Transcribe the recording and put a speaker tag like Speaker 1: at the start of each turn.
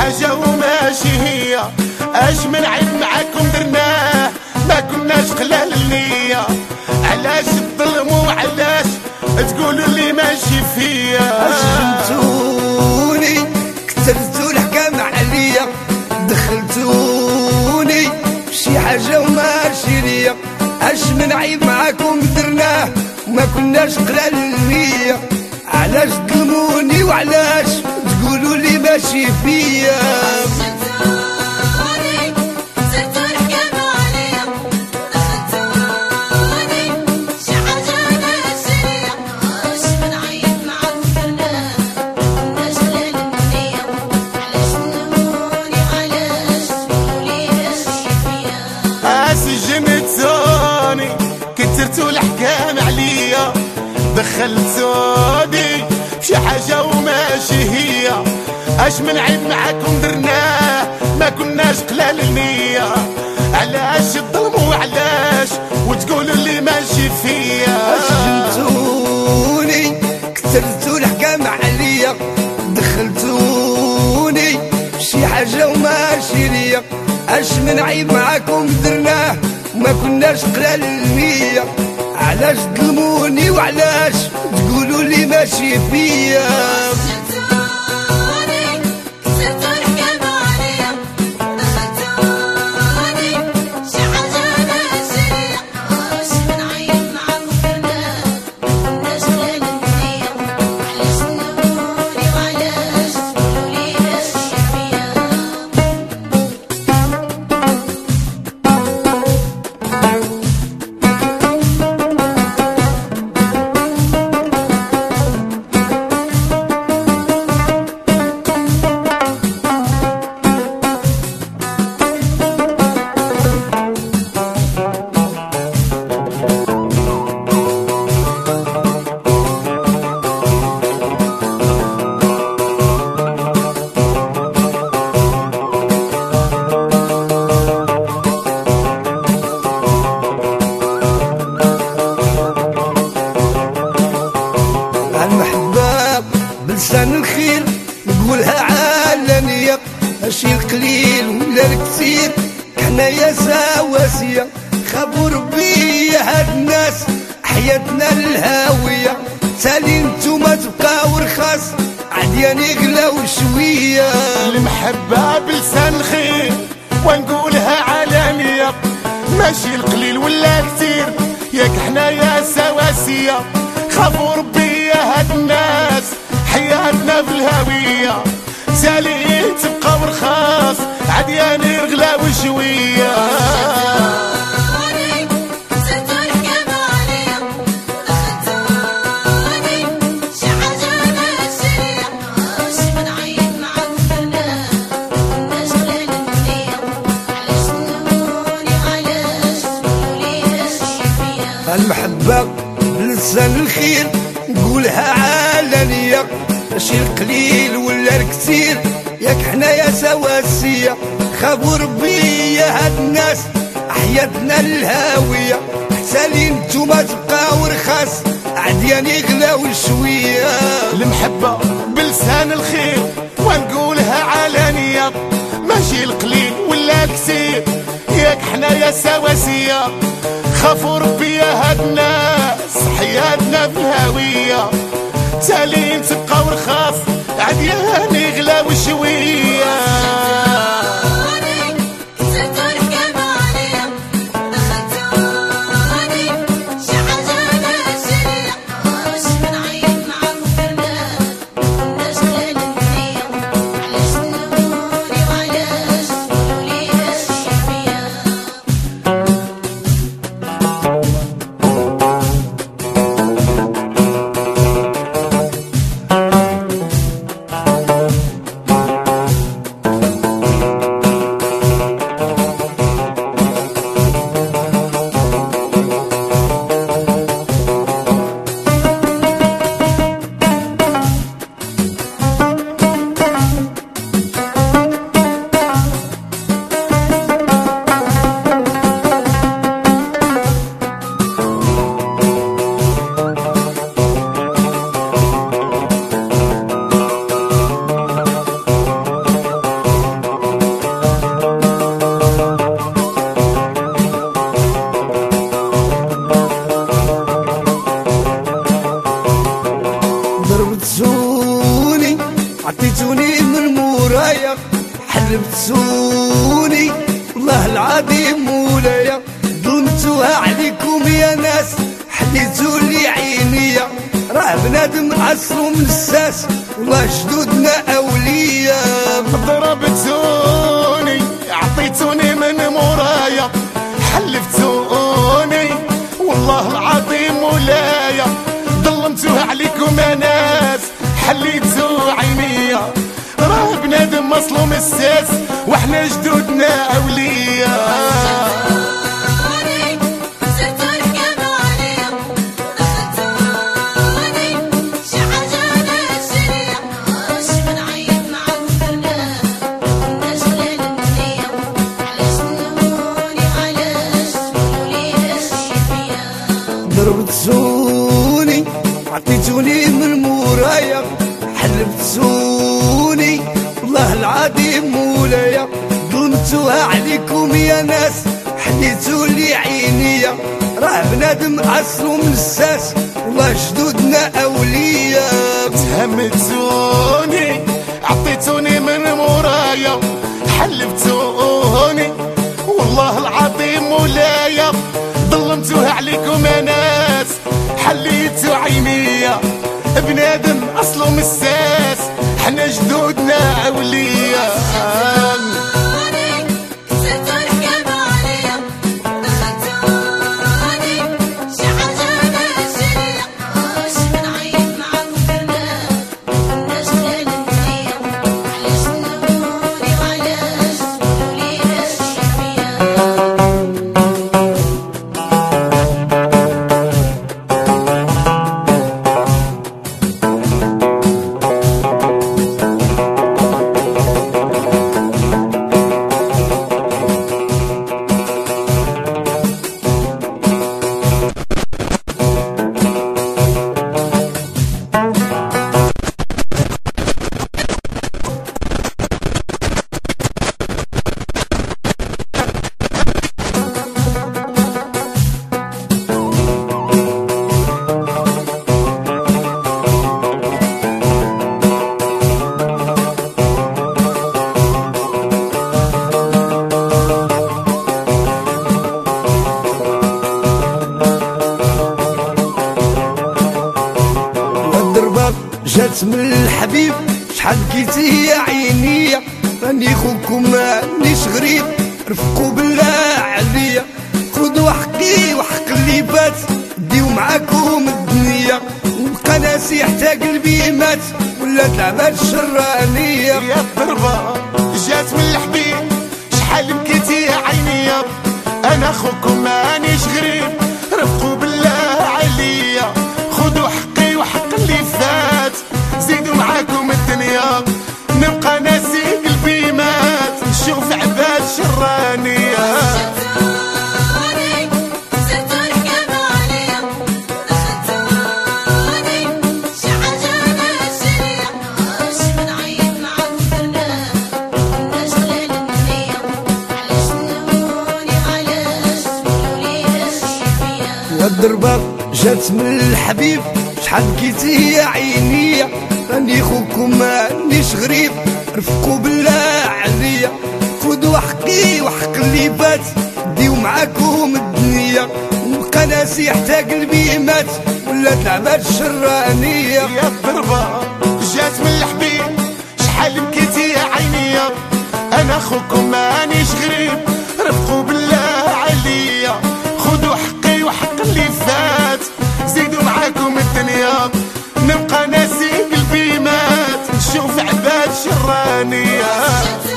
Speaker 1: حاجة وماشي هي، اش من عيب معاكم درناه ما كناش قلال النية. علاش تظلموا وعلاش تقولوا اللي ماشي فيا؟
Speaker 2: أسجنتوني كترتوا الحكام عليا، دخلتوني شي حاجة وماشي ليا. اش من عيب معاكم درناه وما كناش قلال النية. علاش تظلموني وعلاش تقولوا لي ماشي فيا؟
Speaker 1: سجنتوني كترتوا الحكام عليا، دخلتوني شي حاجة وماشي هي. اش من عيب معاكم درناه ما كناش قلال النية. علاش تظلموا وعلاش وتقولوا اللي ماشي فيا؟
Speaker 2: سجنتوني كترتوا الحكام عليا، دخلتوني شي حاجة وماشي ليا. اش من عيب معاكم درناه وما كناش قلال النية. علاش تظلموني وعلاش تقولوا لي ماشي فيا؟ المحبة بلسان الخير نقولها علانية، ماشي القليل ولا الكثير، حنايا سواسية. خافوا ربي هاد الناس حياتنا الهاوية. سالي نتوما تبقاو رخاص عديان يغلاو شوية.
Speaker 1: المحبة بلسان الخير ونقولها علانية، ماشي القليل ولا كثير، ياك حنايا سواسية. خافوا ربي هاد الناس حياتنا بالهاوية. سالي تبقى ورخاص عديان يغلاو شوية.
Speaker 2: المحبة بلسان الخير نقولها علانية، ماشي القليل ولا الكثير، ياك حنايا سواسية. خافوا ربي هاد الناس حياتنا الهاوية. سالي نتوما تبقاو رخاص عديان يغلاو شوية.
Speaker 1: المحبة بلسان الخير ونقولها علانية، ماشي القليل ولا الكثير، ياك حنايا سواسية. خافوا ربي هاد الناس حياتنا بالهاوية. سالين تبقى ورخاص عديان يغلاو شوية.
Speaker 2: حلفتوني والله العظيم مولايا ظلمتوها عليكم يا ناس حليتوا لي عينيا راه بنادم عصرو من الساس والله جدودنا اولياء
Speaker 1: ضربتوني عطيتوني من مورايا حلفتوني والله العظيم مولايا ظلمتوها عليكم يا ناس حليتوا عينيا راه بنادم مظلوم الساس واحنا جدودنا اولياء
Speaker 2: ضربتوني عطيتوني من مورايا حلفتوني والله العظيم مولايا ظلمتوها عليكم يا ناس حليتوا لي عينيا راه بنادم عصرو من الساس والله جدودنا اولياء
Speaker 1: تهمتوني عطيتوني من مورايا حلفتوني والله العظيم مولايا ظلمتوها عليكم يا ناس حليتوا عينيا بنادم اصله مساس حنا جدودنا اولياء
Speaker 2: جات من الحبيب شحال بكيتي يا عيني راني خوكم مانيش غريب رفقوا بالله عليا خذوا حقي وحق اللي بات ديو معاكم الدنيا وبقى ناسي حتى قلبي مات ولات العباد الشرانية
Speaker 1: يا الضربة جات من الحبيب شحال بكيتي يا عيني انا خوكم مانيش غريب رفقوا بالله عليا خذوا حقي وحق اللي فات زيدوا معاكم الدنيا نبقى ناسي قلبي مات نشوف عباد شرانية
Speaker 2: الضربة جات من الحبيب شحال بكيتي يا عيني راني خوكم مانيش غريب رفقوا بالله عليا خذوا حقي وحق اللي بات ديو معاكم الدنيا وبقى ناسي حتى قلبي مات ولات العباد الشرانية
Speaker 1: يا الضربة جات من الحبيب شحال بكيتي يا عيني انا خوكم مانيش غريب رفقوا بالله عليا خذوا حقي وحق اللي فات زيدوا معاكم الدنيا نبقى ناسي قلبي مات نشوف عباد شرانية